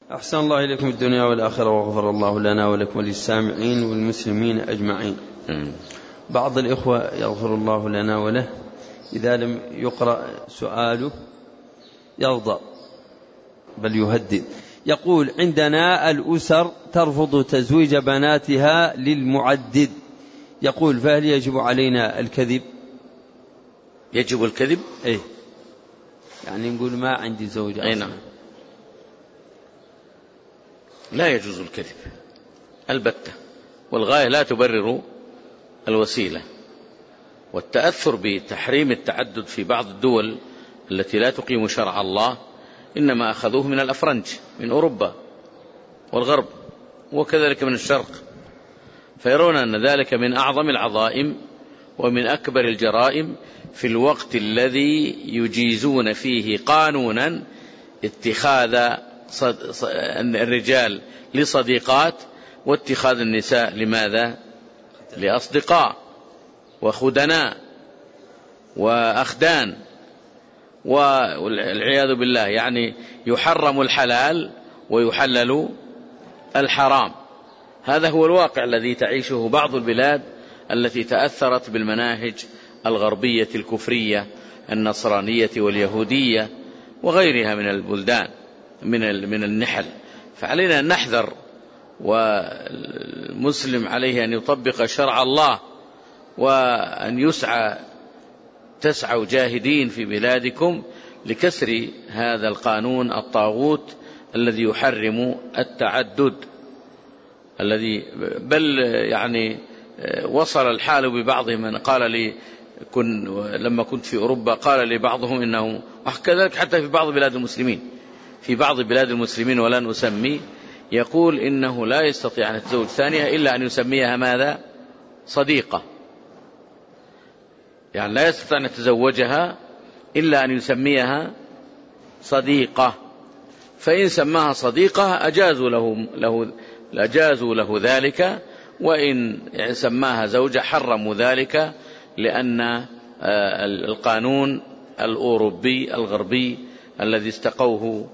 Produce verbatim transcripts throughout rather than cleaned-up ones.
أحسن الله إليكم الدنيا والآخرة، وغفر الله لنا ولكم وللسامعين والمسلمين أجمعين. م. بعض الإخوة يغفر الله لنا وله إذا لم يقرأ سؤاله يغضب بل يهدد. يقول: عندنا الأسر ترفض تزويج بناتها للمعدد، يقول: فهل يجب علينا الكذب؟ يجب الكذب؟ إيه، يعني نقول ما عندي زوجة. أي نعم، لا يجوز الكذب البتة، والغاية لا تبرر الوسيلة. والتأثر بتحريم التعدد في بعض الدول التي لا تقيم شرع الله إنما أخذوه من الأفرنج من أوروبا والغرب وكذلك من الشرق، فيرون أن ذلك من أعظم العظائم ومن أكبر الجرائم في الوقت الذي يجيزون فيه قانونا اتخاذ الرجال لصديقات واتخاذ النساء لماذا؟ لأصدقاء وخدناء وأخدان، والعياذ بالله، يعني يحرم الحلال ويحلل الحرام. هذا هو الواقع الذي تعيشه بعض البلاد التي تأثرت بالمناهج الغربية الكفرية النصرانية واليهودية وغيرها من البلدان من من النحل. فعلينا أن نحذر، والمسلم عليه أن يطبق شرع الله وأن يسعى تسعوا جاهدين في بلادكم لكسر هذا القانون الطاغوت الذي يحرم التعدد، الذي بل يعني وصل الحال ببعضهم من قال لي كن لما كنت في أوروبا قال لي بعضهم إنه، وكذلك حتى في بعض بلاد المسلمين في بعض بلاد المسلمين ولن أسمي، يقول إنه لا يستطيع أن يتزوج ثانية إلا أن يسميها ماذا؟ صديقة. يعني لا يستطيع أن يتزوجها إلا أن يسميها صديقة، فإن سماها صديقة أجازوا له, له, أجازوا له ذلك، وإن سماها زوجة حرموا ذلك، لأن القانون الأوروبي الغربي الذي استقوه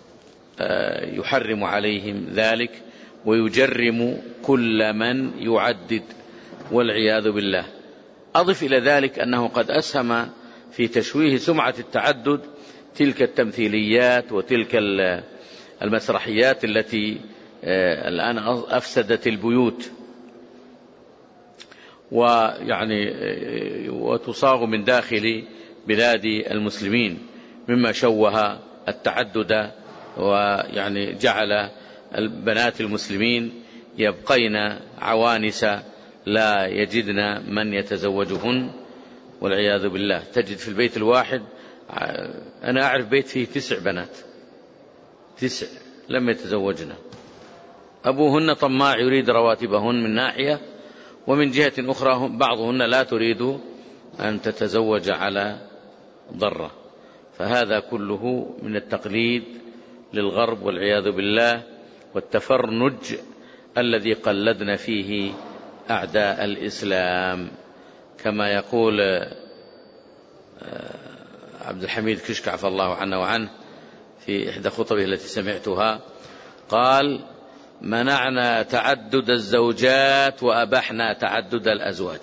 يحرم عليهم ذلك ويجرم كل من يعدد والعياذ بالله. أضف إلى ذلك أنه قد أسهم في تشويه سمعة التعدد تلك التمثيليات وتلك المسرحيات التي الآن أفسدت البيوت ويعني وتصاغ من داخل بلاد المسلمين، مما شوه التعدد ويعني جعل البنات المسلمين يبقين عوانس لا يجدن من يتزوجهن والعياذ بالله. تجد في البيت الواحد، أنا أعرف بيت فيه تسع بنات، تسع لم يتزوجن، أبوهن طماع يريد رواتبهن من ناحية، ومن جهة أخرى بعضهن لا تريد أن تتزوج على ضرة. فهذا كله من التقليد للغرب والعياذ بالله، والتفرنج الذي قلدنا فيه أعداء الإسلام. كما يقول عبد الحميد كشك عفى الله عنه وعنه في إحدى خطبه التي سمعتها، قال: منعنا تعدد الزوجات وأبحنا تعدد الأزواج.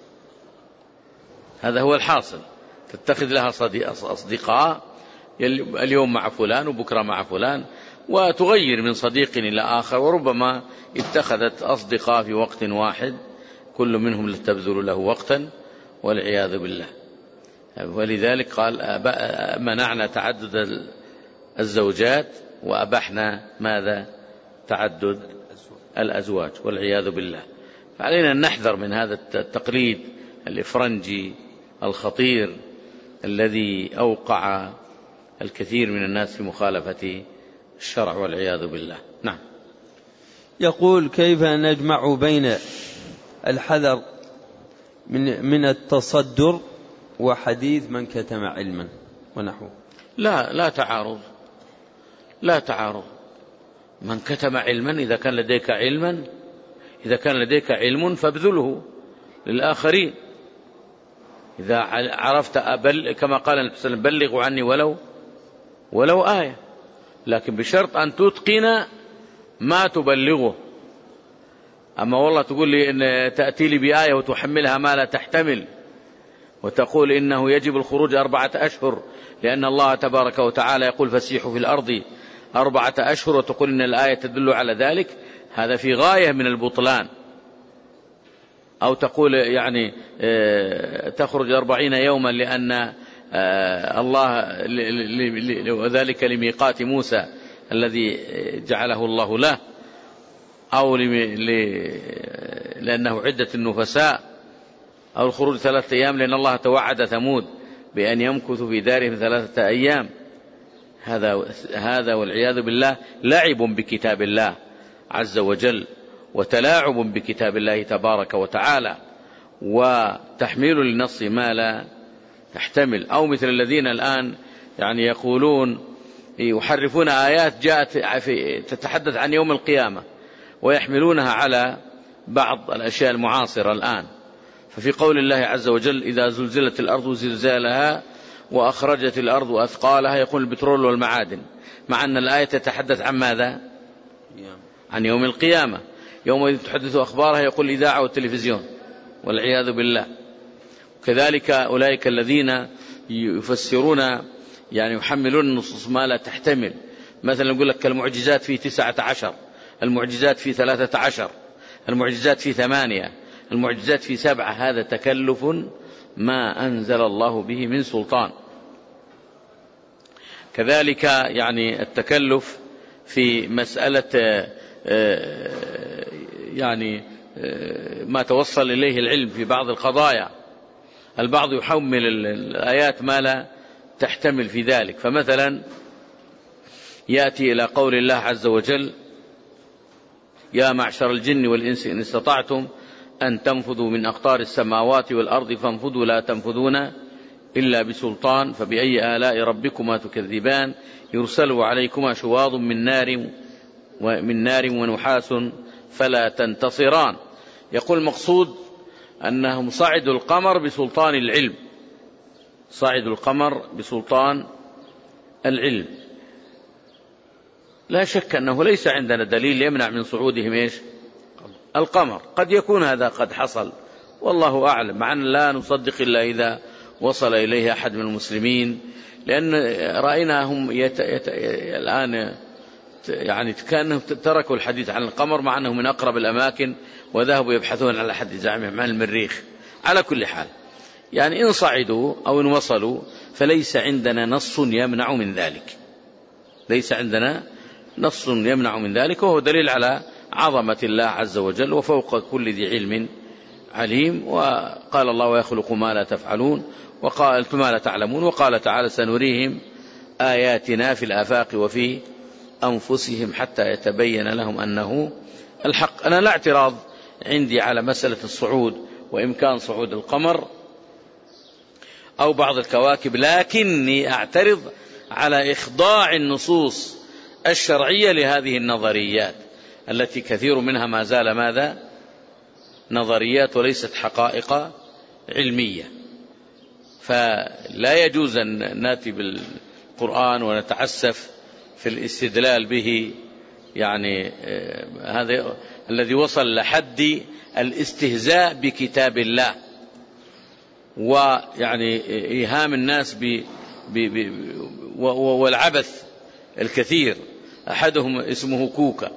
هذا هو الحاصل، تتخذ لها أصدقاء اليوم مع فلان وبكرة مع فلان، وتغير من صديق إلى آخر، وربما اتخذت أصدقاء في وقت واحد كل منهم تبذل له وقتا والعياذ بالله. ولذلك قال: منعنا تعدد الزوجات وأبحنا ماذا؟ تعدد الأزواج والعياذ بالله. فعلينا أن نحذر من هذا التقليد الإفرنجي الخطير الذي أوقع الكثير من الناس في مخالفة الشرع والعياذ بالله. نعم. يقول: كيف نجمع بين الحذر من من التصدر وحديث من كتم علما ونحوه؟ لا لا تعارض، لا تعارض. من كتم علما، إذا كان لديك علما إذا كان لديك علم فابذله للآخرين. إذا عرفت أبل كما قال النبي صلى الله عليه وسلم: بلغوا عني ولو ولو آية. لكن بشرط أن تتقن ما تبلغه. أما والله تقول لي إن تأتي لي بآية وتحملها ما لا تحتمل، وتقول إنه يجب الخروج أربعة أشهر لأن الله تبارك وتعالى يقول فسيحوا في الأرض أربعة أشهر، وتقول إن الآية تدل على ذلك، هذا في غاية من البطلان. أو تقول يعني تخرج أربعين يوما لأن الله وذلك لميقات موسى الذي جعله الله له، أو لأنه عدة النفساء، أو الخروج ثلاثة أيام لأن الله توعد ثمود بأن يمكثوا في دارهم ثلاثة أيام. هذا هذا والعياذ بالله لعب بكتاب الله عز وجل، وتلاعب بكتاب الله تبارك وتعالى، وتحميل للنص ما لا يحتمل. أو مثل الذين الآن يعني يقولون يحرفون آيات جاءت تتحدث عن يوم القيامة ويحملونها على بعض الأشياء المعاصرة الآن. ففي قول الله عز وجل إذا زلزلت الأرض زلزالها وأخرجت الأرض أثقالها يقول البترول والمعادن، مع أن الآية تتحدث عن ماذا؟ عن يوم القيامة. يوم تحدث أخبارها يقول الإذاعة والتلفزيون والعياذ بالله. كذلك أولئك الذين يفسرون يعني يحملون النصوص ما لا تحتمل، مثلا يقول لك المعجزات في تسعة عشر، المعجزات في ثلاثة عشر، المعجزات في ثمانية، المعجزات في سبعة. هذا تكلف ما أنزل الله به من سلطان. كذلك يعني التكلف في مسألة يعني ما توصل إليه العلم في بعض القضايا، البعض يحمل الآيات ما لا تحتمل في ذلك. فمثلا يأتي إلى قول الله عز وجل يا معشر الجن والإنس إن استطعتم أن تنفذوا من أقطار السماوات والأرض فانفذوا لا تنفذون إلا بسلطان فبأي آلاء ربكما تكذبان يرسل عليكما شواظ من نار ومن نار ونحاس فلا تنتصران. يقول المقصود أنهم صعدوا القمر بسلطان العلم، صعدوا القمر بسلطان العلم. لا شك أنه ليس عندنا دليل يمنع من صعودهم إيش؟ القمر. قد يكون هذا قد حصل والله أعلم، مع أن لا نصدق إلا إذا وصل إليه أحد من المسلمين، لأن رأيناهم يت... يت... الآن يعني كأنهم تركوا الحديث عن القمر مع أنه من أقرب الأماكن وذهبوا يبحثون على حد زعمهم عن المريخ. على كل حال يعني إن صعدوا أو إن وصلوا فليس عندنا نص يمنع من ذلك، ليس عندنا نص يمنع من ذلك، وهو دليل على عظمة الله عز وجل وفوق كل ذي علم عليم. وقال الله ويخلق ما لا تفعلون وقال ما لا تعلمون، وقال تعالى سنريهم آياتنا في الآفاق وفي أنفسهم حتى يتبين لهم أنه الحق. أنا لا اعتراض عندي على مسألة الصعود وإمكان صعود القمر أو بعض الكواكب، لكني أعترض على إخضاع النصوص الشرعية لهذه النظريات التي كثير منها ما زال ماذا؟ نظريات وليست حقائق علمية. فلا يجوز أن نأتي بالقرآن ونتعسف في الاستدلال به، يعني هذا الذي وصل لحد الاستهزاء بكتاب الله، ويعني إيهام الناس ب والعبث الكثير. أحدهم اسمه كوكا،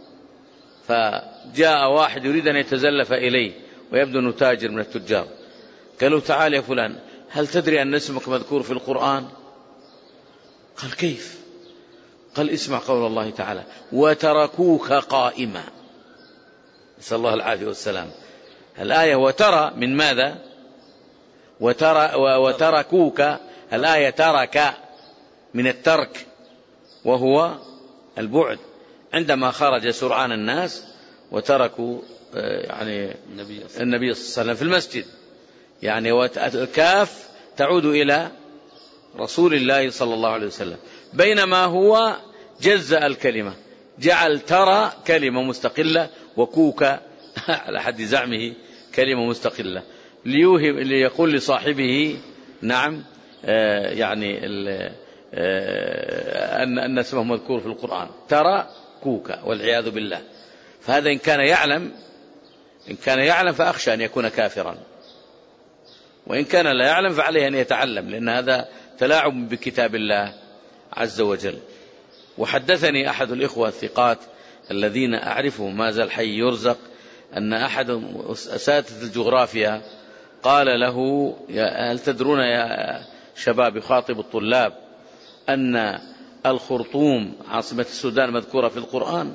فجاء واحد يريد أن يتزلف إليه ويبدو أنه تاجر من التجار، قالوا تعال يا فلان هل تدري أن اسمك مذكور في القرآن؟ قال كيف؟ قال اسمع قول الله تعالى وتركوك قائما، نسأل الله العافية والسلام. الآية وترى من ماذا؟ وترى وتركوك، الآية ترك من الترك وهو البعد، عندما خرج سرعان الناس وتركوا يعني النبي صلى الله عليه وسلم في المسجد، يعني الكاف تعود إلى رسول الله صلى الله عليه وسلم، بينما هو جزأ الكلمة، جعل ترى كلمة مستقلة وكوك على حد زعمه كلمة مستقلة، ليوهم ليقول لصاحبه نعم آه يعني أن أن اسمه مذكور في القرآن، ترى كوكا والعياذ بالله. فهذا إن كان يعلم إن كان يعلم فأخشى أن يكون كافرا، وإن كان لا يعلم فعليه أن يتعلم، لأن هذا تلاعب بكتاب الله عز وجل. وحدثني أحد الإخوة الثقات الذين أعرفهم ما زال حي يرزق أن أحد أساتذة الجغرافيا قال له: هل تدرون يا شباب، يخاطب الطلاب، أن الخرطوم عاصمة السودان مذكورة في القرآن؟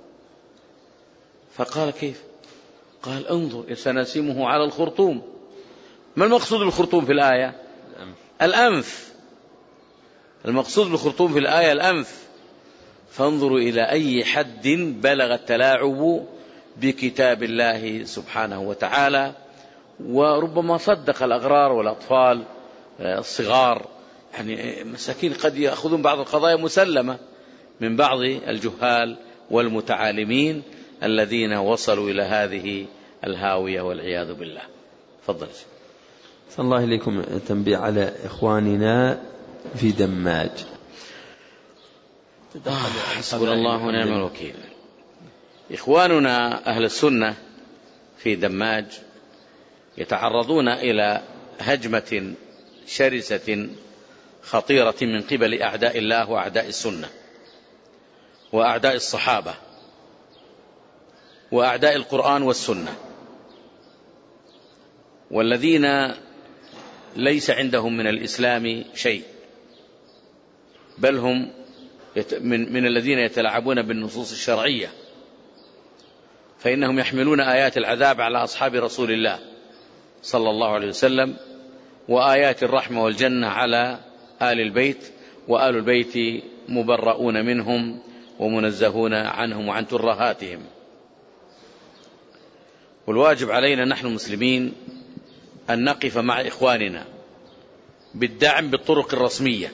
فقال: كيف؟ قال: انظر سنسمه على الخرطوم. ما المقصود بالخرطوم في الآية؟ الأنف. المقصود بالخرطوم في الآية الأنف. فانظروا إلى أي حد بلغ التلاعب بكتاب الله سبحانه وتعالى. وربما صدق الأغرار والأطفال الصغار، يعني مساكين قد يأخذون بعض القضايا مسلمة من بعض الجهال والمتعالمين الذين وصلوا إلى هذه الهاوية والعياذ بالله. تفضل. صلى الله إليكم. تنبيه على إخواننا في دماج. حسبنا الله ونعم الوكيل. إخواننا أهل السنة في دماج يتعرضون إلى هجمة شرسة خطيرة من قبل أعداء الله وأعداء السنة وأعداء الصحابة وأعداء القرآن والسنة، والذين ليس عندهم من الإسلام شيء، بل هم من, من الذين يتلاعبون بالنصوص الشرعية، فإنهم يحملون آيات العذاب على أصحاب رسول الله صلى الله عليه وسلم، وآيات الرحمة والجنة على آل البيت، وآل البيت مبرؤون منهم ومنزهون عنهم وعن ترهاتهم. والواجب علينا نحن المسلمين أن نقف مع إخواننا بالدعم بالطرق الرسمية،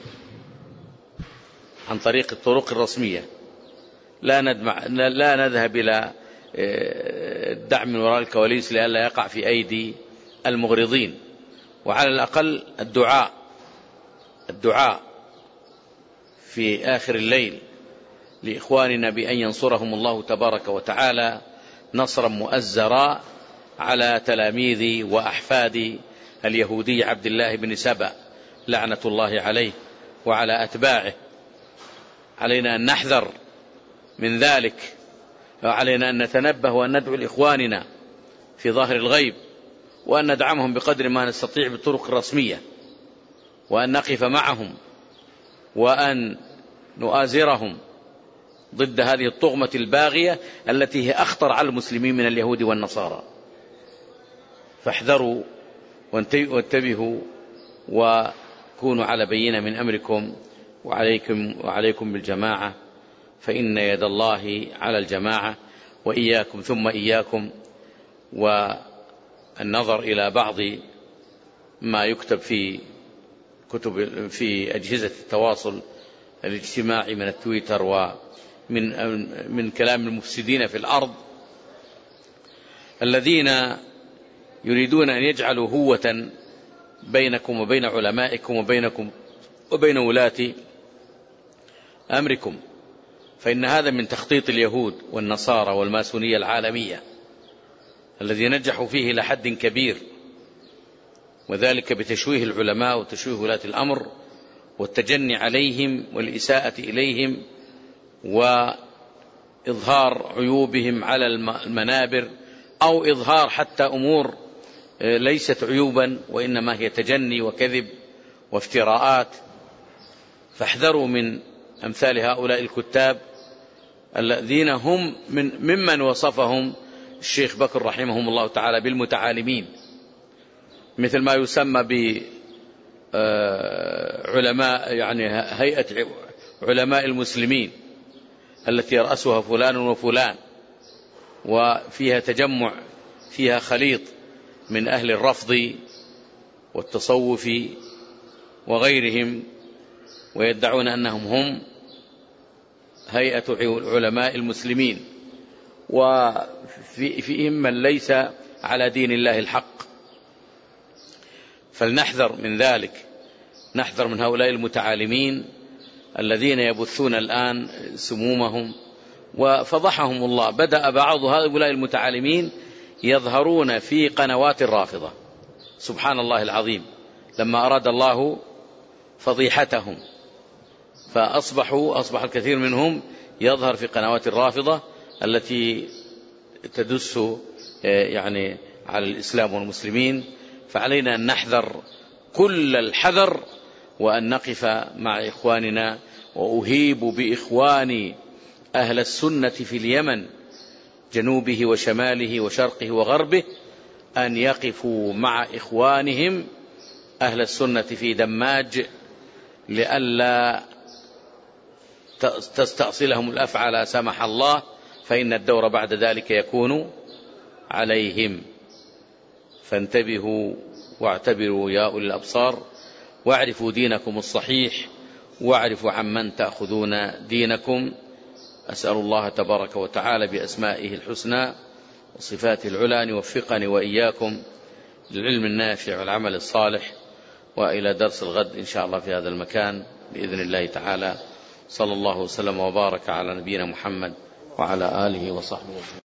عن طريق الطرق الرسمية، لا ندمع لا نذهب إلى الدعم من وراء الكواليس لئلا يقع في أيدي المغرضين. وعلى الأقل الدعاء الدعاء في آخر الليل لإخواننا بأن ينصرهم الله تبارك وتعالى نصرا مؤزرا على تلاميذ وأحفاد اليهودي عبد الله بن سبأ لعنة الله عليه وعلى أتباعه. علينا أن نحذر من ذلك، وعلينا أن نتنبه وأن ندعو لإخواننا في ظاهر الغيب، وأن ندعمهم بقدر ما نستطيع بالطرق الرسمية، وأن نقف معهم، وأن نؤازرهم ضد هذه الطغمة الباغية التي هي أخطر على المسلمين من اليهود والنصارى. فاحذروا وانتبهوا وكونوا على بينة من أمركم، وعليكم, وعليكم بالجماعة، فإن يد الله على الجماعة، وإياكم ثم إياكم. والنظر إلى بعض ما يكتب في كتب في أجهزة التواصل الاجتماعي من التويتر ومن من كلام المفسدين في الأرض الذين يريدون أن يجعلوا هوة بينكم وبين علمائكم وبينكم وبين ولاة أمركم، فإن هذا من تخطيط اليهود والنصارى والماسونية العالمية الذي نجحوا فيه إلى حد كبير، وذلك بتشويه العلماء وتشويه ولاة الأمر والتجني عليهم والإساءة إليهم وإظهار عيوبهم على المنابر، أو إظهار حتى أمور ليست عيوبا وإنما هي تجني وكذب وافتراءات. فاحذروا من أمثال هؤلاء الكتاب الذين هم من ممن وصفهم الشيخ بكر رحمهم الله تعالى بالمتعالمين، مثل ما يسمى بعلماء يعني هيئة علماء المسلمين التي يرأسها فلان وفلان، وفيها تجمع فيها خليط من أهل الرفض والتصوف وغيرهم، ويدعون أنهم هم هيئة علماء المسلمين، وفيهم من ليس على دين الله الحق. فلنحذر من ذلك، نحذر من هؤلاء المتعالمين الذين يبثون الآن سمومهم، وفضحهم الله. بدأ بعض هؤلاء المتعالمين يظهرون في قنوات الرافضة، سبحان الله العظيم، لما أراد الله فضيحتهم فأصبحوا أصبح الكثير منهم يظهر في قنوات الرافضة التي تدس يعني على الإسلام والمسلمين. فعلينا أن نحذر كل الحذر وأن نقف مع إخواننا. وأهيب بإخواني أهل السنة في اليمن جنوبه وشماله وشرقه وغربه أن يقفوا مع إخوانهم أهل السنة في دماج لئلا تستأصلهم الأفعى لا سمح الله، فإن الدور بعد ذلك يكون عليهم. فانتبهوا واعتبروا يا أولي الأبصار، واعرفوا دينكم الصحيح، واعرفوا عمن تأخذون دينكم. أسأل الله تبارك وتعالى بأسمائه الحسنى وصفاته العلى أن يوفقني وإياكم للعلم النافع والعمل الصالح. وإلى درس الغد إن شاء الله في هذا المكان بإذن الله تعالى. صلى الله وسلم وبارك على نبينا محمد وعلى آله وصحبه وسلم.